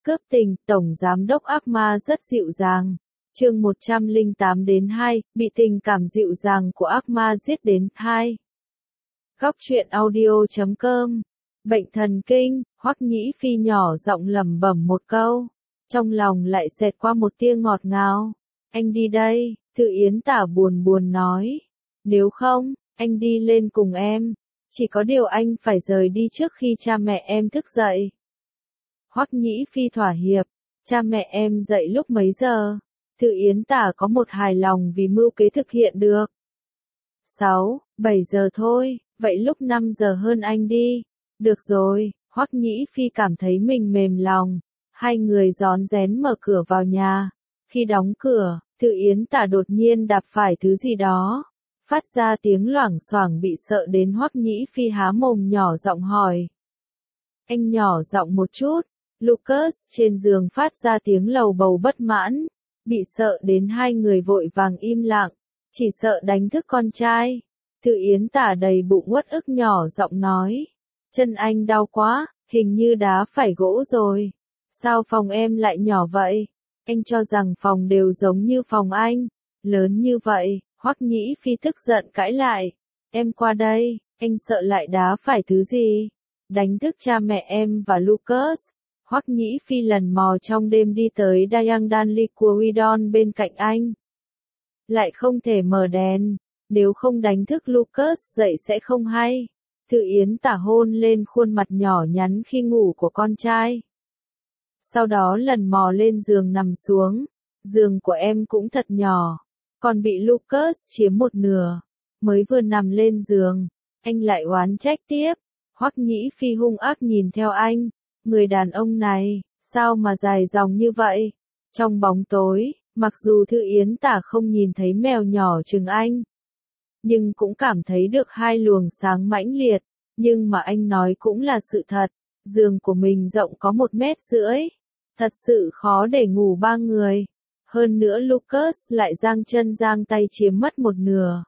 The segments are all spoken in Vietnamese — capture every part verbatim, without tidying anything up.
Cướp tình, Tổng Giám đốc ác ma rất dịu dàng. Chương một trăm lẻ tám đến hai, bị tình cảm dịu dàng của ác ma giết đến hai. Góc truyện audio chấm com. Bệnh thần kinh, Hoắc Nhĩ Phi nhỏ giọng lẩm bẩm một câu, trong lòng lại xẹt qua một tia ngọt ngào. Anh đi đây, Thư Yến Tả buồn buồn nói. Nếu không, anh đi lên cùng em. Chỉ có điều anh phải rời đi trước khi cha mẹ em thức dậy. Hoắc Nhĩ Phi thỏa hiệp. Cha mẹ em dậy lúc mấy giờ? Thư Yến Tả có một hài lòng vì mưu kế thực hiện được. Sáu, bảy giờ thôi, vậy lúc năm giờ hơn anh đi. Được rồi, Hoắc Nhĩ Phi cảm thấy mình mềm lòng. Hai người rón rén mở cửa vào nhà. Khi đóng cửa, Thư Yến Tả đột nhiên đạp phải thứ gì đó. Phát ra tiếng loảng xoảng, bị sợ đến Hoắc Nhĩ Phi há mồm nhỏ giọng hỏi. Anh nhỏ giọng một chút. Lucas trên giường phát ra tiếng lầu bầu bất mãn. Bị sợ đến hai người vội vàng im lặng. Chỉ sợ đánh thức con trai. Thư Yến Tả đầy bụng uất ức nhỏ giọng nói. Chân anh đau quá, hình như đá phải gỗ rồi. Sao phòng em lại nhỏ vậy? Anh cho rằng phòng đều giống như phòng anh. Lớn như vậy, Hoắc Nhĩ Phi tức giận cãi lại. Em qua đây, anh sợ lại đá phải thứ gì? Đánh thức cha mẹ em và Lucas. Hoắc Nhĩ Phi lần mò trong đêm đi tới Dayang Danli của Widon bên cạnh anh. Lại không thể mở đèn, nếu không đánh thức Lucas dậy sẽ không hay. Thư Yến Tả hôn lên khuôn mặt nhỏ nhắn khi ngủ của con trai. Sau đó lần mò lên giường nằm xuống. Giường của em cũng thật nhỏ, còn bị Lucas chiếm một nửa. Mới vừa nằm lên giường, anh lại oán trách tiếp. Hoắc Nhĩ Phi hung ác nhìn theo anh. Người đàn ông này, sao mà dài dòng như vậy? Trong bóng tối, mặc dù Thư Yến Tả không nhìn thấy mèo nhỏ chừng anh, nhưng cũng cảm thấy được hai luồng sáng mãnh liệt. Nhưng mà anh nói cũng là sự thật. Giường của mình rộng có một mét rưỡi. Thật sự khó để ngủ ba người. Hơn nữa Lucas lại giang chân giang tay chiếm mất một nửa.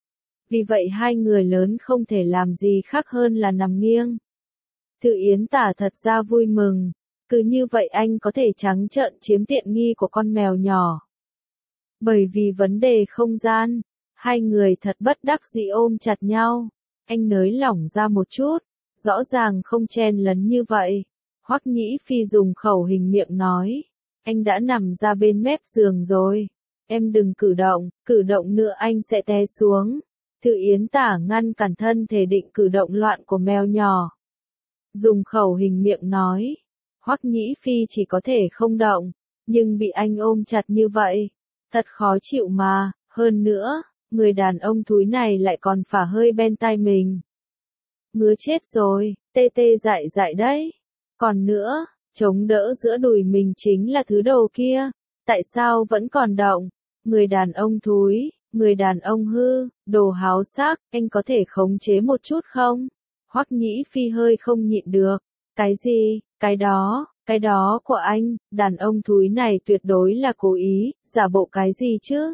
Vì vậy hai người lớn không thể làm gì khác hơn là nằm nghiêng. Thư Yến Tả thật ra vui mừng. Cứ như vậy anh có thể trắng trợn chiếm tiện nghi của con mèo nhỏ. Bởi vì vấn đề không gian, hai người thật bất đắc dĩ ôm chặt nhau. Anh nới lỏng ra một chút, rõ ràng không chen lấn như vậy. Hoắc Nhĩ Phi dùng khẩu hình miệng nói. Anh đã nằm ra bên mép giường rồi. Em đừng cử động, cử động nữa anh sẽ té xuống. Thư Yến Tả ngăn cản thân thể định cử động loạn của mèo nhỏ. Dùng khẩu hình miệng nói. Hoắc Nhĩ Phi chỉ có thể không động, nhưng bị anh ôm chặt như vậy. Thật khó chịu mà, hơn nữa, người đàn ông thúi này lại còn phả hơi bên tai mình. Ngứa chết rồi, tê tê dại dại đấy. Còn nữa, chống đỡ giữa đùi mình chính là thứ đồ kia. Tại sao vẫn còn động? Người đàn ông thúi, người đàn ông hư, đồ háo sắc, anh có thể khống chế một chút không? Hoắc Nhĩ Phi hơi không nhịn được. Cái gì? Cái đó, cái đó của anh, đàn ông thúi này tuyệt đối là cố ý, giả bộ cái gì chứ?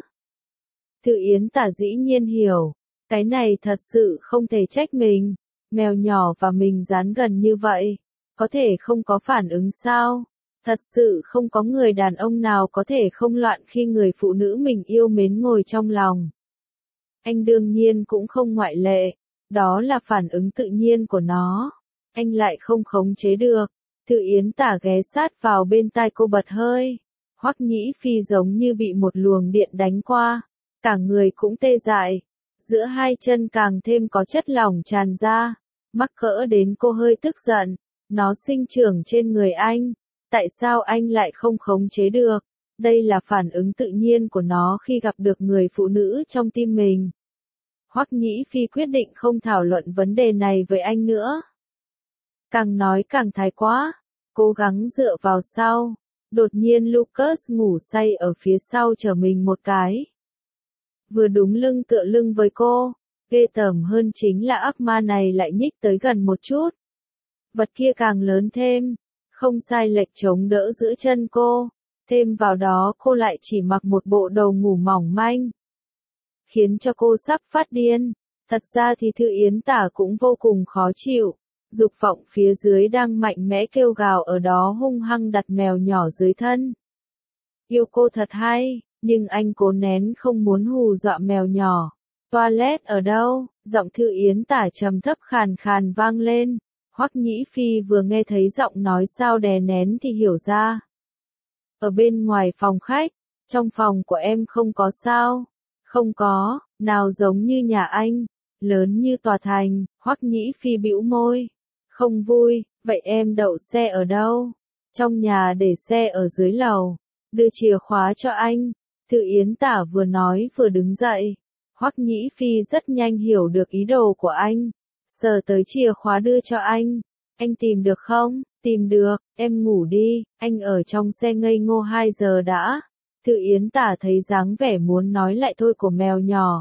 Thư Yến Tả dĩ nhiên hiểu. Cái này thật sự không thể trách mình. Mèo nhỏ và mình dán gần như vậy. Có thể không có phản ứng sao? Thật sự không có người đàn ông nào có thể không loạn khi người phụ nữ mình yêu mến ngồi trong lòng. Anh đương nhiên cũng không ngoại lệ. Đó là phản ứng tự nhiên của nó. Anh lại không khống chế được. Thư Yến Tả ghé sát vào bên tai cô bật hơi. Hoắc Nhĩ Phi giống như bị một luồng điện đánh qua. Cả người cũng tê dại. Giữa hai chân càng thêm có chất lỏng tràn ra. Mắc cỡ đến cô hơi tức giận. Nó sinh trưởng trên người anh. Tại sao anh lại không khống chế được? Đây là phản ứng tự nhiên của nó khi gặp được người phụ nữ trong tim mình. Hoắc Nhĩ Phi quyết định không thảo luận vấn đề này với anh nữa. Càng nói càng thái quá. Cố gắng dựa vào sau. Đột nhiên Lucas ngủ say ở phía sau chờ mình một cái. Vừa đúng lưng tựa lưng với cô. Ghê tởm hơn chính là ác ma này lại nhích tới gần một chút. Vật kia càng lớn thêm. Không sai lệch chống đỡ giữa chân cô. Thêm vào đó cô lại chỉ mặc một bộ đồ ngủ mỏng manh. Khiến cho cô sắp phát điên. Thật ra thì Thư Yến Tả cũng vô cùng khó chịu. Dục vọng phía dưới đang mạnh mẽ kêu gào ở đó hung hăng đặt mèo nhỏ dưới thân. Yêu cô thật hay, nhưng anh cố nén không muốn hù dọa mèo nhỏ. Toilet ở đâu? Giọng Thư Yến Tả trầm thấp khàn khàn vang lên. Hoắc Nhĩ Phi vừa nghe thấy giọng nói sao đè nén thì hiểu ra. Ở bên ngoài phòng khách, trong phòng của em không có sao? Không có, nào giống như nhà anh, lớn như tòa thành. Hoắc Nhĩ Phi bĩu môi. Không vui, vậy em đậu xe ở đâu? Trong nhà để xe ở dưới lầu. Đưa chìa khóa cho anh. Thư Yến Tả vừa nói vừa đứng dậy. Hoắc Nhĩ Phi rất nhanh hiểu được ý đồ của anh. Sờ tới chìa khóa đưa cho anh. Anh tìm được không? Tìm được, em ngủ đi, anh ở trong xe ngây ngô hai giờ đã. Thư Yến Tả thấy dáng vẻ muốn nói lại thôi của mèo nhỏ.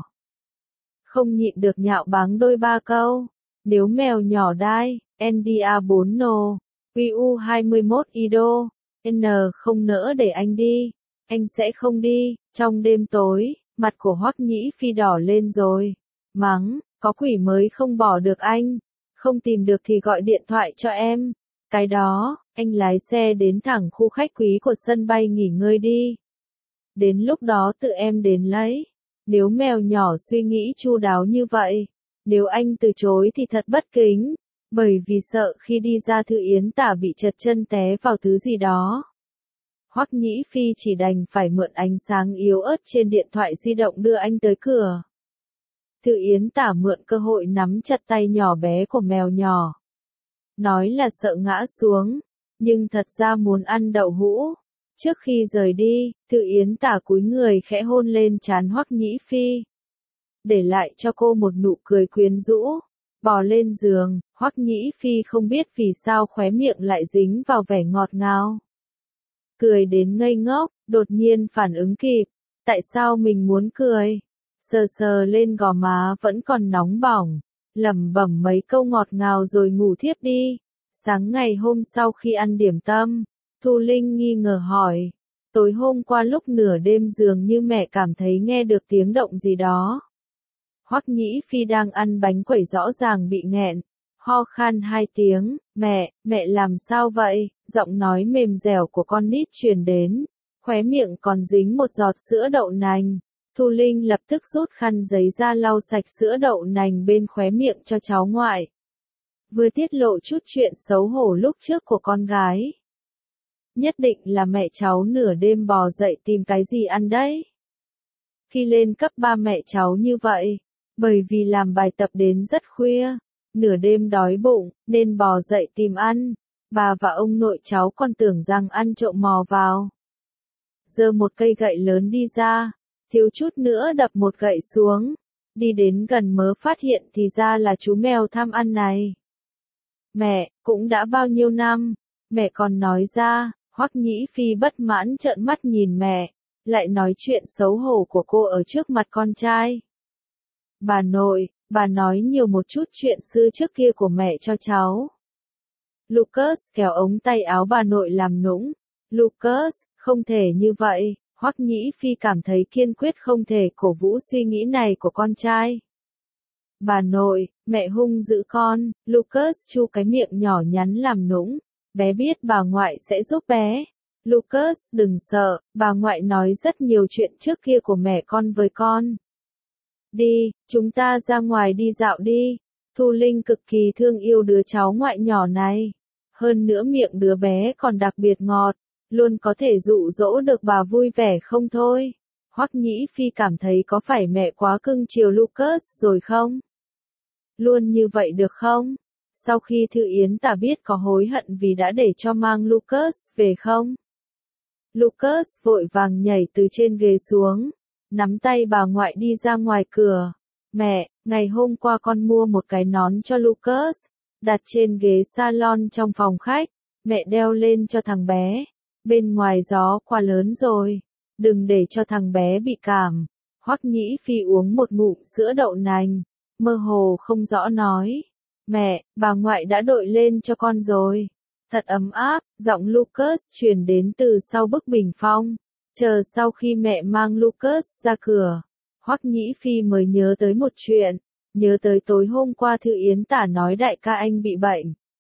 Không nhịn được nhạo báng đôi ba câu. Nếu mèo nhỏ đai, en đê a bốn nô, quy u hai mươi mốt ido, N không nỡ để anh đi. Anh sẽ không đi. Trong đêm tối, mặt của Hoắc Nhĩ Phi đỏ lên rồi. Mắng, có quỷ mới không bỏ được anh. Không tìm được thì gọi điện thoại cho em. Cái đó, anh lái xe đến thẳng khu khách quý của sân bay nghỉ ngơi đi. Đến lúc đó tự em đến lấy. Nếu mèo nhỏ suy nghĩ chu đáo như vậy, nếu anh từ chối thì thật bất kính, bởi vì sợ khi đi ra Thư Yến Tả bị trật chân té vào thứ gì đó. Hoắc Nhĩ Phi chỉ đành phải mượn ánh sáng yếu ớt trên điện thoại di động đưa anh tới cửa. Thư Yến Tả mượn cơ hội nắm chặt tay nhỏ bé của mèo nhỏ. Nói là sợ ngã xuống, nhưng thật ra muốn ăn đậu hũ. Trước khi rời đi, Thư Yến Tả cúi người khẽ hôn lên trán Hoắc Nhĩ Phi. Để lại cho cô một nụ cười quyến rũ. Bò lên giường, Hoắc Nhĩ Phi không biết vì sao khóe miệng lại dính vào vẻ ngọt ngào. Cười đến ngây ngốc, đột nhiên phản ứng kịp. Tại sao mình muốn cười? Sờ sờ lên gò má vẫn còn nóng bỏng. Lẩm bẩm mấy câu ngọt ngào rồi ngủ thiếp đi. Sáng ngày hôm sau khi ăn điểm tâm, Thu Linh nghi ngờ hỏi. Tối hôm qua lúc nửa đêm dường như mẹ cảm thấy nghe được tiếng động gì đó. Hoắc Nhĩ Phi đang ăn bánh quẩy rõ ràng bị nghẹn. Ho khan hai tiếng, mẹ, mẹ làm sao vậy? Giọng nói mềm dẻo của con nít truyền đến. Khóe miệng còn dính một giọt sữa đậu nành. Thu Linh lập tức rút khăn giấy ra lau sạch sữa đậu nành bên khóe miệng cho cháu ngoại. Vừa tiết lộ chút chuyện xấu hổ lúc trước của con gái. Nhất định là mẹ cháu nửa đêm bò dậy tìm cái gì ăn đấy. Khi lên cấp ba mẹ cháu như vậy, bởi vì làm bài tập đến rất khuya, nửa đêm đói bụng, nên bò dậy tìm ăn. Bà và ông nội cháu còn tưởng rằng ăn trộm mò vào. Giơ một cây gậy lớn đi ra, thiếu chút nữa đập một gậy xuống. Đi đến gần mớ phát hiện thì ra là chú mèo tham ăn này. Mẹ, cũng đã bao nhiêu năm, mẹ còn nói ra. Hoắc Nhĩ Phi bất mãn trợn mắt nhìn mẹ, lại nói chuyện xấu hổ của cô ở trước mặt con trai. Bà nội, bà nói nhiều một chút chuyện xưa trước kia của mẹ cho cháu. Lucas kéo ống tay áo bà nội làm nũng. Lucas, không thể như vậy. Hoắc Nhĩ Phi cảm thấy kiên quyết không thể cổ vũ suy nghĩ này của con trai. Bà nội, mẹ hung dữ con. Lucas chu cái miệng nhỏ nhắn làm nũng. Bé biết bà ngoại sẽ giúp bé. Lucas đừng sợ, bà ngoại nói rất nhiều chuyện trước kia của mẹ con với con. Đi, chúng ta ra ngoài đi dạo đi. Thu Linh cực kỳ thương yêu đứa cháu ngoại nhỏ này. Hơn nữa miệng đứa bé còn đặc biệt ngọt, luôn có thể dụ dỗ được bà vui vẻ không thôi. Hoắc Nhĩ Phi cảm thấy có phải mẹ quá cưng chiều Lucas rồi không? Luôn như vậy được không? Sau khi Thư Yến Tả biết có hối hận vì đã để cho mang Lucas về không? Lucas vội vàng nhảy từ trên ghế xuống, nắm tay bà ngoại đi ra ngoài cửa. Mẹ, ngày hôm qua con mua một cái nón cho Lucas, đặt trên ghế salon trong phòng khách, mẹ đeo lên cho thằng bé. Bên ngoài gió quá lớn rồi, đừng để cho thằng bé bị cảm. Hoắc Nhĩ Phi uống một ngụm sữa đậu nành, mơ hồ không rõ nói. Mẹ, bà ngoại đã đội lên cho con rồi. Thật ấm áp, giọng Lucas truyền đến từ sau bức bình phong. Chờ sau khi mẹ mang Lucas ra cửa, Hoắc Nhĩ Phi mới nhớ tới một chuyện. Nhớ tới tối hôm qua Thư Yến Tả nói đại ca anh bị bệnh.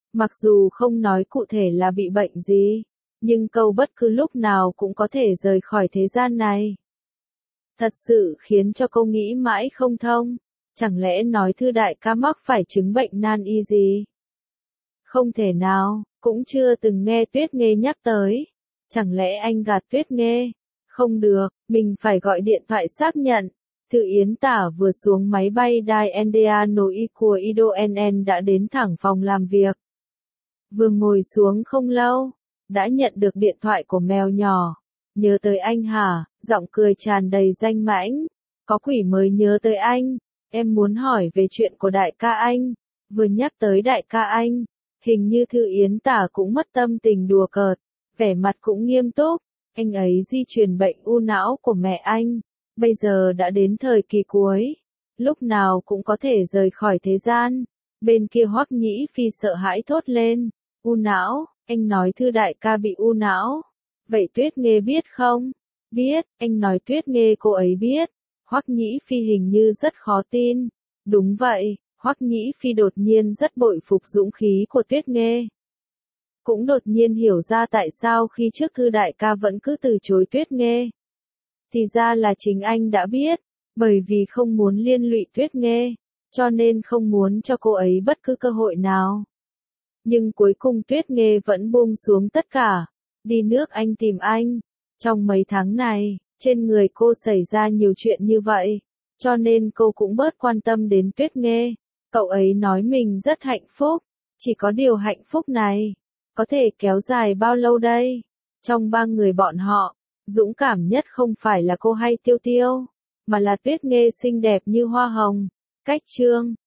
Mặc dù không nói cụ thể là bị bệnh gì, nhưng câu bất cứ lúc nào cũng có thể rời khỏi thế gian này. Thật sự khiến cho cô nghĩ mãi không thông. Chẳng lẽ nói Thư đại ca mắc phải chứng bệnh nan y gì? Không thể nào, cũng chưa từng nghe Tuyết Nghê nhắc tới. Chẳng lẽ anh gạt Tuyết Nghê? Không được, mình phải gọi điện thoại xác nhận. Thư Yến Tả vừa xuống máy bay Dai Endeano Y của Ido en en đã đến thẳng phòng làm việc. Vừa ngồi xuống không lâu, đã nhận được điện thoại của mèo nhỏ. Nhớ tới anh hả? Giọng cười tràn đầy danh mãnh. Có quỷ mới nhớ tới anh. Em muốn hỏi về chuyện của đại ca anh. Vừa nhắc tới đại ca anh, hình như Thư Yến Tả cũng mất tâm tình đùa cợt, vẻ mặt cũng nghiêm túc. Anh ấy di truyền bệnh u não của mẹ anh, bây giờ đã đến thời kỳ cuối, lúc nào cũng có thể rời khỏi thế gian. Bên kia Hoắc Nhĩ Phi sợ hãi thốt lên, u não, anh nói Thư đại ca bị u não. Vậy Tuyết Nghê biết không? Biết, anh nói Tuyết Nghê cô ấy biết. Hoắc Nhĩ Phi hình như rất khó tin. Đúng vậy, Hoắc Nhĩ Phi đột nhiên rất bội phục dũng khí của Tuyết Nghê. Cũng đột nhiên hiểu ra tại sao khi trước Thư đại ca vẫn cứ từ chối Tuyết Nghê. Thì ra là chính anh đã biết, bởi vì không muốn liên lụy Tuyết Nghê, cho nên không muốn cho cô ấy bất cứ cơ hội nào. Nhưng cuối cùng Tuyết Nghê vẫn buông xuống tất cả, đi nước Anh tìm anh. Trong mấy tháng này, trên người cô xảy ra nhiều chuyện như vậy, cho nên cô cũng bớt quan tâm đến Tuyết Nghê. Cậu ấy nói mình rất hạnh phúc, chỉ có điều hạnh phúc này có thể kéo dài bao lâu đây? Trong ba người bọn họ, dũng cảm nhất không phải là cô hay Tiêu Tiêu, mà là Tuyết Nghê xinh đẹp như hoa hồng. Cách chương